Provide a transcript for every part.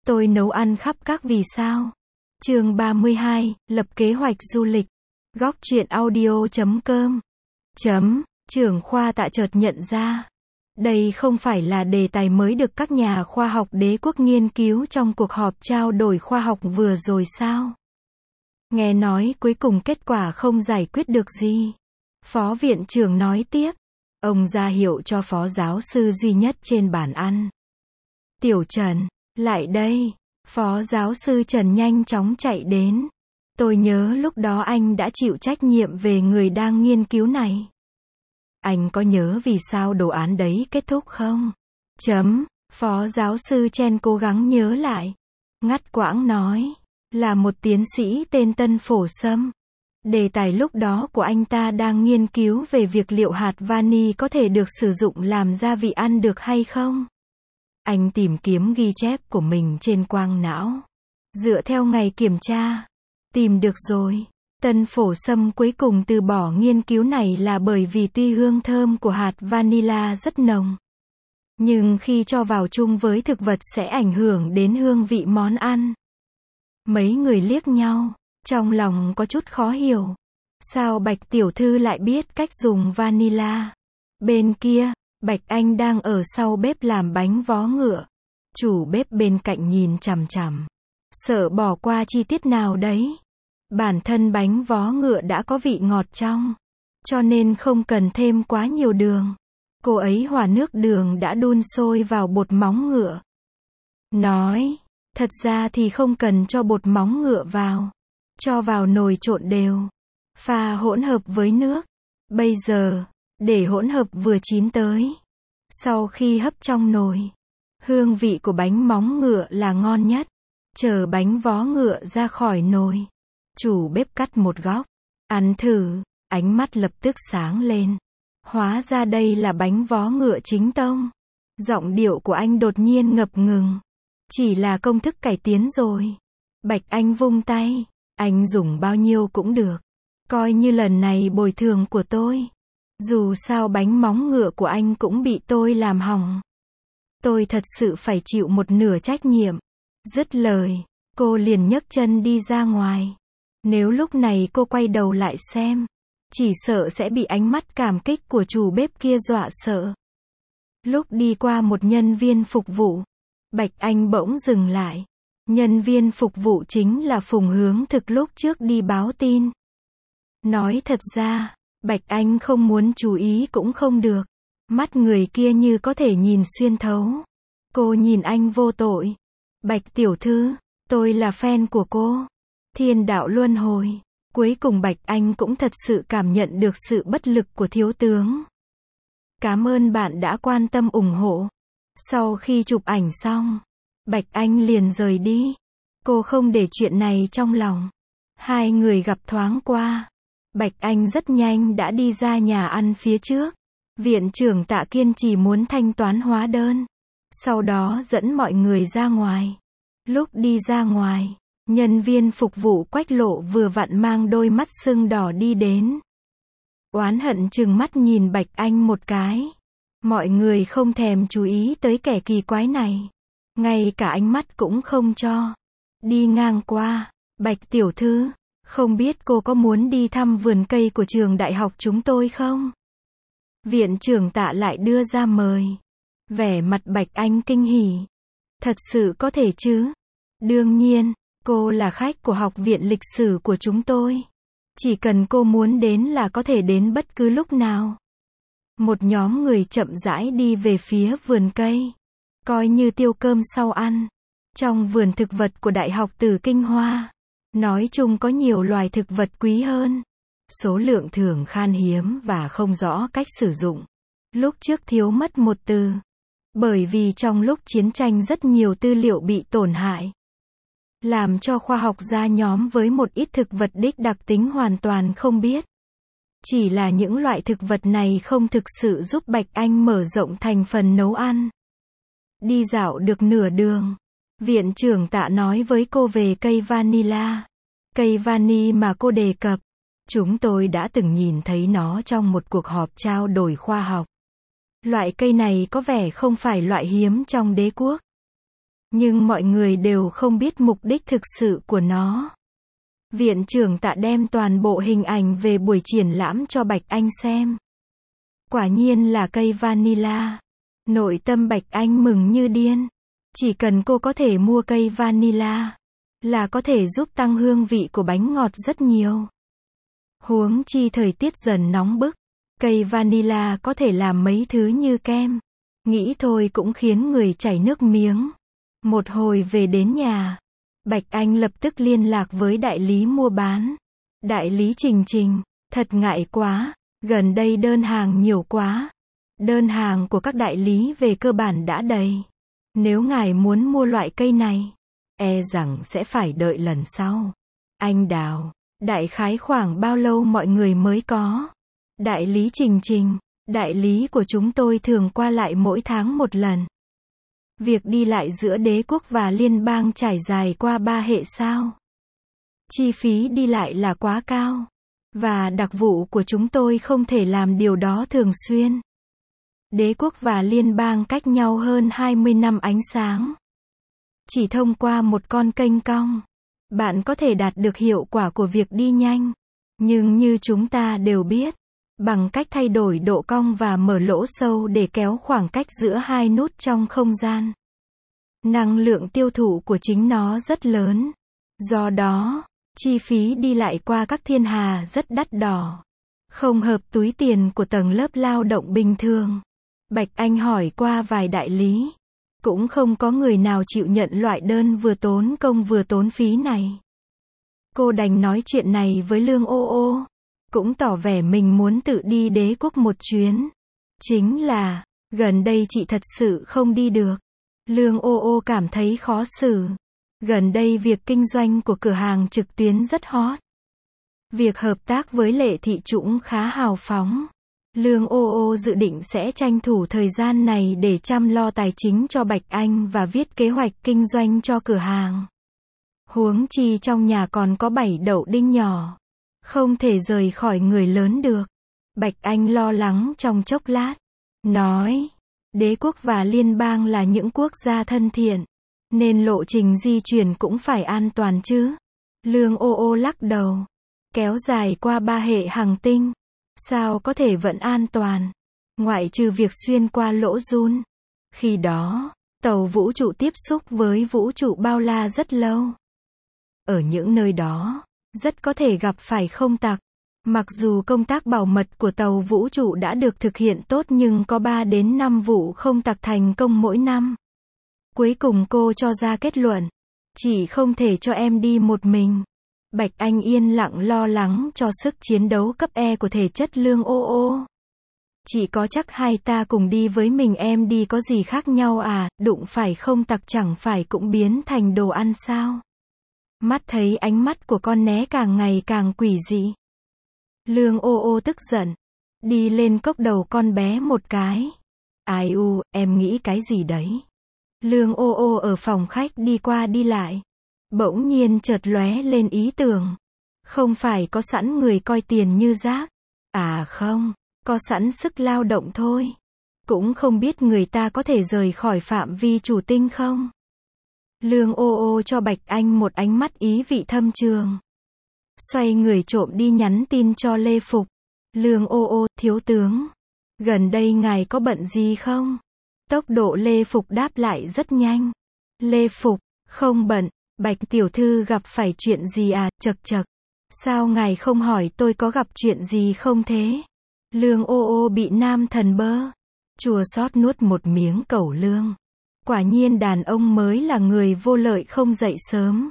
Tôi nấu ăn khắp các vì sao. Chương 32, lập kế hoạch du lịch. Góc truyện audio.com. Trưởng khoa Tạ chợt nhận ra, đây không phải là đề tài mới được các nhà khoa học đế quốc nghiên cứu trong cuộc họp trao đổi khoa học vừa rồi sao? Nghe nói cuối cùng kết quả không giải quyết được gì. Phó viện trưởng nói tiếp. Ông ra hiệu cho phó giáo sư duy nhất trên bàn ăn. Tiểu Trần, lại đây. Phó giáo sư Trần nhanh chóng chạy đến. Tôi nhớ lúc đó anh đã chịu trách nhiệm về người đang nghiên cứu này. Anh có nhớ vì sao đồ án đấy kết thúc không? Phó giáo sư Chen cố gắng nhớ lại. Ngắt quãng nói. Là một tiến sĩ tên Tân Phổ Sâm. Đề tài lúc đó của anh ta đang nghiên cứu về việc liệu hạt vani có thể được sử dụng làm gia vị ăn được hay không. Anh tìm kiếm ghi chép của mình trên quang não. Dựa theo ngày kiểm tra. Tìm được rồi. Tân Phổ Sâm cuối cùng từ bỏ nghiên cứu này là bởi vì tuy hương thơm của hạt vanilla rất nồng, nhưng khi cho vào chung với thực vật sẽ ảnh hưởng đến hương vị món ăn. Mấy người liếc nhau, trong lòng có chút khó hiểu. Sao Bạch tiểu thư lại biết cách dùng vanilla? Bên kia, Bạch Anh đang ở sau bếp làm bánh vó ngựa. Chủ bếp bên cạnh nhìn chằm chằm, sợ bỏ qua chi tiết nào đấy. Bản thân bánh vó ngựa đã có vị ngọt trong, cho nên không cần thêm quá nhiều đường. Cô ấy hòa nước đường đã đun sôi vào bột móng ngựa. Nói, thật ra thì không cần cho bột móng ngựa vào. Cho vào nồi trộn đều. Pha hỗn hợp với nước. Bây giờ, để hỗn hợp vừa chín tới. Sau khi hấp trong nồi, hương vị của bánh móng ngựa là ngon nhất. Chờ bánh vó ngựa ra khỏi nồi, chủ bếp cắt một góc, ăn thử, ánh mắt lập tức sáng lên. Hóa ra đây là bánh vó ngựa chính tông. Giọng điệu của anh đột nhiên ngập ngừng. Chỉ là công thức cải tiến rồi. Bạch Anh vung tay. Anh dùng bao nhiêu cũng được. Coi như lần này bồi thường của tôi. Dù sao bánh móng ngựa của anh cũng bị tôi làm hỏng. Tôi thật sự phải chịu một nửa trách nhiệm. Dứt lời, cô liền nhấc chân đi ra ngoài. Nếu lúc này cô quay đầu lại xem, chỉ sợ sẽ bị ánh mắt cảm kích của chủ bếp kia dọa sợ. Lúc đi qua một nhân viên phục vụ, Bạch Anh bỗng dừng lại. Nhân viên phục vụ chính là Phùng Hướng Thực lúc trước đi báo tin. Nói thật ra, Bạch Anh không muốn chú ý cũng không được. Mắt người kia như có thể nhìn xuyên thấu. Cô nhìn anh vô tội. Bạch tiểu thư, tôi là fan của cô. Thiên đạo luân hồi. Cuối cùng Bạch Anh cũng thật sự cảm nhận được sự bất lực của thiếu tướng. Cảm ơn bạn đã quan tâm ủng hộ. Sau khi chụp ảnh xong, Bạch Anh liền rời đi. Cô không để chuyện này trong lòng. Hai người gặp thoáng qua. Bạch Anh rất nhanh đã đi ra nhà ăn phía trước. Viện trưởng Tạ kiên trì muốn thanh toán hóa đơn. Sau đó dẫn mọi người ra ngoài. Lúc đi ra ngoài, nhân viên phục vụ Quách Lộ vừa vặn mang đôi mắt sưng đỏ đi đến. Oán hận trừng mắt nhìn Bạch Anh một cái. Mọi người không thèm chú ý tới kẻ kỳ quái này. Ngay cả ánh mắt cũng không cho. Đi ngang qua, Bạch tiểu thư, không biết cô có muốn đi thăm vườn cây của trường đại học chúng tôi không? Viện trưởng Tạ lại đưa ra mời. Vẻ mặt Bạch Anh kinh hỉ. Thật sự có thể chứ? Đương nhiên, cô là khách của học viện lịch sử của chúng tôi. Chỉ cần cô muốn đến là có thể đến bất cứ lúc nào. Một nhóm người chậm rãi đi về phía vườn cây. Coi như tiêu cơm sau ăn. Trong vườn thực vật của Đại học Tử Kinh Hoa, nói chung có nhiều loài thực vật quý hơn. Số lượng thường khan hiếm và không rõ cách sử dụng. Lúc trước thiếu mất một từ. Bởi vì trong lúc chiến tranh rất nhiều tư liệu bị tổn hại. Làm cho khoa học gia nhóm với một ít thực vật đích đặc tính hoàn toàn không biết. Chỉ là những loại thực vật này không thực sự giúp Bạch Anh mở rộng thành phần nấu ăn. Đi dạo được nửa đường, viện trưởng Tạ nói với cô về cây vanilla. Cây vani mà cô đề cập, chúng tôi đã từng nhìn thấy nó trong một cuộc họp trao đổi khoa học. Loại cây này có vẻ không phải loại hiếm trong đế quốc. Nhưng mọi người đều không biết mục đích thực sự của nó. Viện trưởng Tạ đem toàn bộ hình ảnh về buổi triển lãm cho Bạch Anh xem. Quả nhiên là cây vanilla. Nội tâm Bạch Anh mừng như điên. Chỉ cần cô có thể mua cây vanilla, là có thể giúp tăng hương vị của bánh ngọt rất nhiều. Huống chi thời tiết dần nóng bức, cây vanilla có thể làm mấy thứ như kem. Nghĩ thôi cũng khiến người chảy nước miếng. Một hồi về đến nhà, Bạch Anh lập tức liên lạc với đại lý mua bán. Đại lý Trình Trình, thật ngại quá, gần đây đơn hàng nhiều quá. Đơn hàng của các đại lý về cơ bản đã đầy. Nếu ngài muốn mua loại cây này, e rằng sẽ phải đợi lần sau. Anh Đào, đại khái khoảng bao lâu mọi người mới có? Đại lý Trình Trình, đại lý của chúng tôi thường qua lại mỗi tháng một lần. Việc đi lại giữa đế quốc và liên bang trải dài qua 3 hệ sao. Chi phí đi lại là quá cao. Và đặc vụ của chúng tôi không thể làm điều đó thường xuyên. Đế quốc và liên bang cách nhau hơn 20 năm ánh sáng. Chỉ thông qua một con kênh cong, bạn có thể đạt được hiệu quả của việc đi nhanh. Nhưng như chúng ta đều biết, bằng cách thay đổi độ cong và mở lỗ sâu để kéo khoảng cách giữa hai nút trong không gian, năng lượng tiêu thụ của chính nó rất lớn. Do đó, chi phí đi lại qua các thiên hà rất đắt đỏ. Không hợp túi tiền của tầng lớp lao động bình thường. Bạch Anh hỏi qua vài đại lý. Cũng không có người nào chịu nhận loại đơn vừa tốn công vừa tốn phí này. Cô đành nói chuyện này với Lương Ô Ô. Cũng tỏ vẻ mình muốn tự đi đế quốc một chuyến. Chính là, gần đây chị thật sự không đi được. Lương Ô Ô cảm thấy khó xử. Gần đây việc kinh doanh của cửa hàng trực tuyến rất hot. Việc hợp tác với Lệ Thị Trũng khá hào phóng. Lương Ô Ô dự định sẽ tranh thủ thời gian này để chăm lo tài chính cho Bạch Anh và viết kế hoạch kinh doanh cho cửa hàng. Huống chi trong nhà còn có 7 đậu đinh nhỏ. Không thể rời khỏi người lớn được. Bạch Anh lo lắng trong chốc lát. Nói, đế quốc và liên bang là những quốc gia thân thiện. Nên lộ trình di chuyển cũng phải an toàn chứ. Lương Ô Ô lắc đầu. Kéo dài qua 3 hệ hành tinh. Sao có thể vẫn an toàn? Ngoại trừ việc xuyên qua lỗ Jun. Khi đó, tàu vũ trụ tiếp xúc với vũ trụ bao la rất lâu. Ở những nơi đó, rất có thể gặp phải không tặc. Mặc dù công tác bảo mật của tàu vũ trụ đã được thực hiện tốt nhưng có 3 đến 5 vụ không tặc thành công mỗi năm. Cuối cùng cô cho ra kết luận. Chỉ không thể cho em đi một mình. Bạch Anh yên lặng lo lắng cho sức chiến đấu cấp E của thể chất Lương Ô Ô. Chỉ có chắc hai ta cùng đi với mình em đi có gì khác nhau à, đụng phải không tặc chẳng phải cũng biến thành đồ ăn sao? Mắt thấy ánh mắt của con né càng ngày càng quỷ dị. Lương Ô Ô tức giận. Đi lên cốc đầu con bé một cái. Ai u, em nghĩ cái gì đấy? Lương Ô Ô ở phòng khách đi qua đi lại. Bỗng nhiên chợt lóe lên ý tưởng. Không phải có sẵn người coi tiền như rác. À không, có sẵn sức lao động thôi. Cũng không biết người ta có thể rời khỏi phạm vi chủ tinh không? Lương Ô Ô cho Bạch Anh một ánh mắt ý vị thâm trường. Xoay người trộm đi nhắn tin cho Lê Phục. Lương Ô Ô, thiếu tướng. Gần đây ngài có bận gì không? Tốc độ Lê Phục đáp lại rất nhanh. Lê Phục, không bận. Bạch tiểu thư gặp phải chuyện gì à, chậc chậc. Sao ngài không hỏi tôi có gặp chuyện gì không thế? Lương Ô Ô bị nam thần bơ. Chua xót nuốt một miếng cẩu lương. Quả nhiên đàn ông mới là người vô lợi không dậy sớm.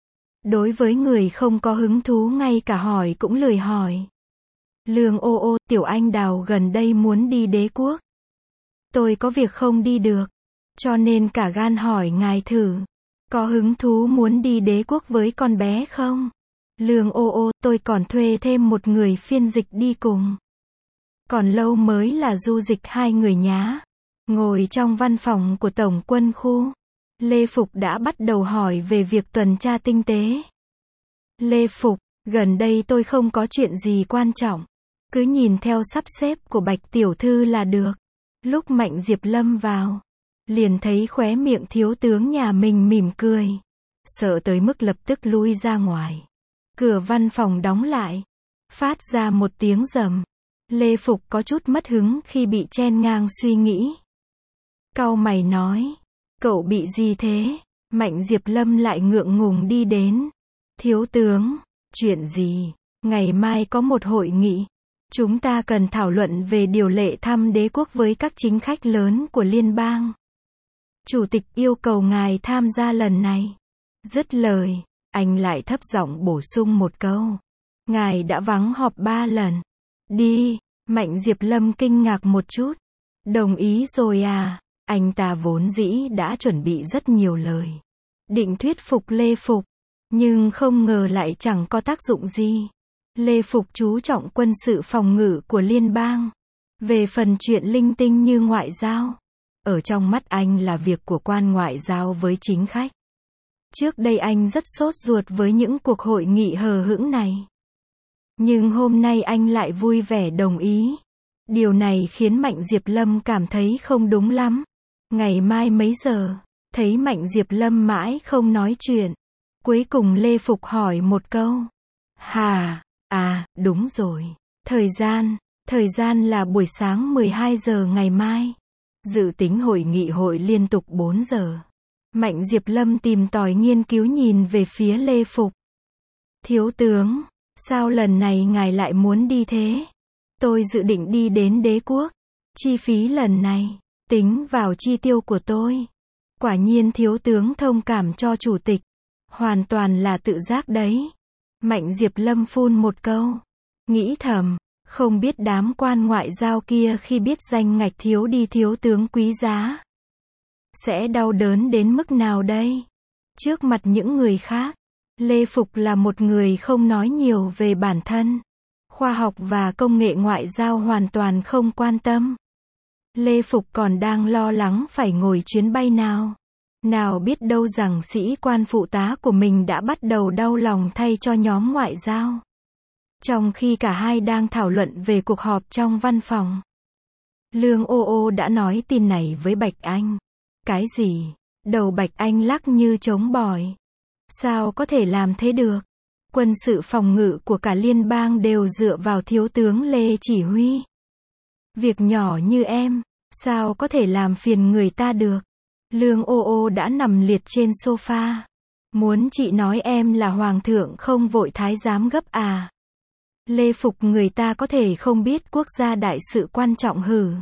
Đối với người không có hứng thú ngay cả hỏi cũng lười hỏi. Lương Ô Ô, tiểu anh Đào gần đây muốn đi đế quốc. Tôi có việc không đi được. Cho nên cả gan hỏi ngài thử. Có hứng thú muốn đi đế quốc với con bé không? Lương Ô Ô, tôi còn thuê thêm một người phiên dịch đi cùng. Còn lâu mới là du dịch 2 người nhá. Ngồi trong văn phòng của Tổng quân khu. Lê Phục đã bắt đầu hỏi về việc tuần tra tinh tế. Lê Phục, gần đây tôi không có chuyện gì quan trọng. Cứ nhìn theo sắp xếp của Bạch tiểu thư là được. Lúc Mạnh Diệp Lâm vào, liền thấy khóe miệng thiếu tướng nhà mình mỉm cười. Sợ tới mức lập tức lui ra ngoài. Cửa văn phòng đóng lại. Phát ra một tiếng rầm. Lê Phục có chút mất hứng khi bị chen ngang suy nghĩ. Cau mày nói. Cậu bị gì thế? Mạnh Diệp Lâm lại ngượng ngùng đi đến. Thiếu tướng, chuyện gì? Ngày mai có một hội nghị. Chúng ta cần thảo luận về điều lệ thăm đế quốc với các chính khách lớn của liên bang. Chủ tịch yêu cầu ngài tham gia lần này. Dứt lời, anh lại thấp giọng bổ sung một câu. Ngài đã vắng họp 3 lần. Đi, Mạnh Diệp Lâm kinh ngạc một chút. Đồng ý rồi à? Anh ta vốn dĩ đã chuẩn bị rất nhiều lời. Định thuyết phục Lê Phục. Nhưng không ngờ lại chẳng có tác dụng gì. Lê Phục chú trọng quân sự phòng ngự của liên bang. Về phần chuyện linh tinh như ngoại giao. Ở trong mắt anh là việc của quan ngoại giao với chính khách. Trước đây anh rất sốt ruột với những cuộc hội nghị hờ hững này. Nhưng hôm nay anh lại vui vẻ đồng ý. Điều này khiến Mạnh Diệp Lâm cảm thấy không đúng lắm. Ngày mai mấy giờ? Thấy Mạnh Diệp Lâm mãi không nói chuyện. Cuối cùng Lê Phục hỏi một câu. Hà, à, đúng rồi. Thời gian là buổi sáng 12 giờ ngày mai. Dự tính hội nghị hội liên tục 4 giờ. Mạnh Diệp Lâm tìm tòi nghiên cứu nhìn về phía Lê Phục. Thiếu tướng, sao lần này ngài lại muốn đi thế? Tôi dự định đi đến đế quốc. Chi phí lần này, tính vào chi tiêu của tôi. Quả nhiên thiếu tướng thông cảm cho chủ tịch. Hoàn toàn là tự giác đấy. Mạnh Diệp Lâm phun một câu. Nghĩ thầm, không biết đám quan ngoại giao kia khi biết danh ngạch thiếu đi thiếu tướng quý giá. Sẽ đau đớn đến mức nào đây? Trước mặt những người khác, Lê Phục là một người không nói nhiều về bản thân. Khoa học và công nghệ ngoại giao hoàn toàn không quan tâm. Lê Phục còn đang lo lắng phải ngồi chuyến bay nào. Nào biết đâu rằng sĩ quan phụ tá của mình đã bắt đầu đau lòng thay cho nhóm ngoại giao. Trong khi cả hai đang thảo luận về cuộc họp trong văn phòng. Lương Ô Ô đã nói tin này với Bạch Anh. Cái gì? Đầu Bạch Anh lắc như trống bỏi. Sao có thể làm thế được? Quân sự phòng ngự của cả liên bang đều dựa vào thiếu tướng Lê chỉ huy. Việc nhỏ như em, sao có thể làm phiền người ta được? Lương Ô Ô đã nằm liệt trên sofa. Muốn chị nói em là hoàng thượng không vội thái giám gấp à? Lê Phục người ta có thể không biết quốc gia đại sự quan trọng hử?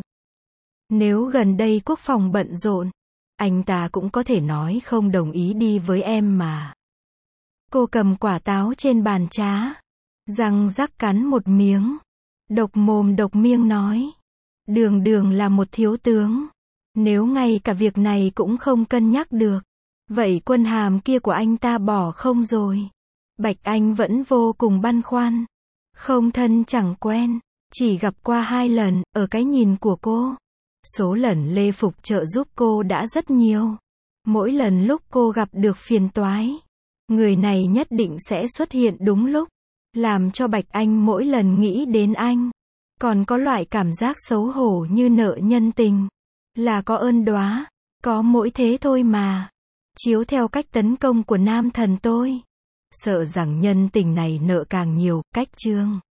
Nếu gần đây quốc phòng bận rộn, anh ta cũng có thể nói không đồng ý đi với em mà. Cô cầm quả táo trên bàn trá, răng rắc cắn một miếng, độc mồm độc miệng nói. Đường Đường là một thiếu tướng. Nếu ngay cả việc này cũng không cân nhắc được, vậy quân hàm kia của anh ta bỏ không rồi? Bạch Anh vẫn vô cùng băn khoăn. Không thân chẳng quen, chỉ gặp qua 2 lần, ở cái nhìn của cô. Số lần Lê Phục trợ giúp cô đã rất nhiều. Mỗi lần lúc cô gặp được phiền toái, người này nhất định sẽ xuất hiện đúng lúc, làm cho Bạch Anh mỗi lần nghĩ đến anh, còn có loại cảm giác xấu hổ như nợ nhân tình. Là có ơn đóa, có mỗi thế thôi mà. Chiếu theo cách tấn công của nam thần tôi, sợ rằng nhân tình này nợ càng nhiều. Cách chương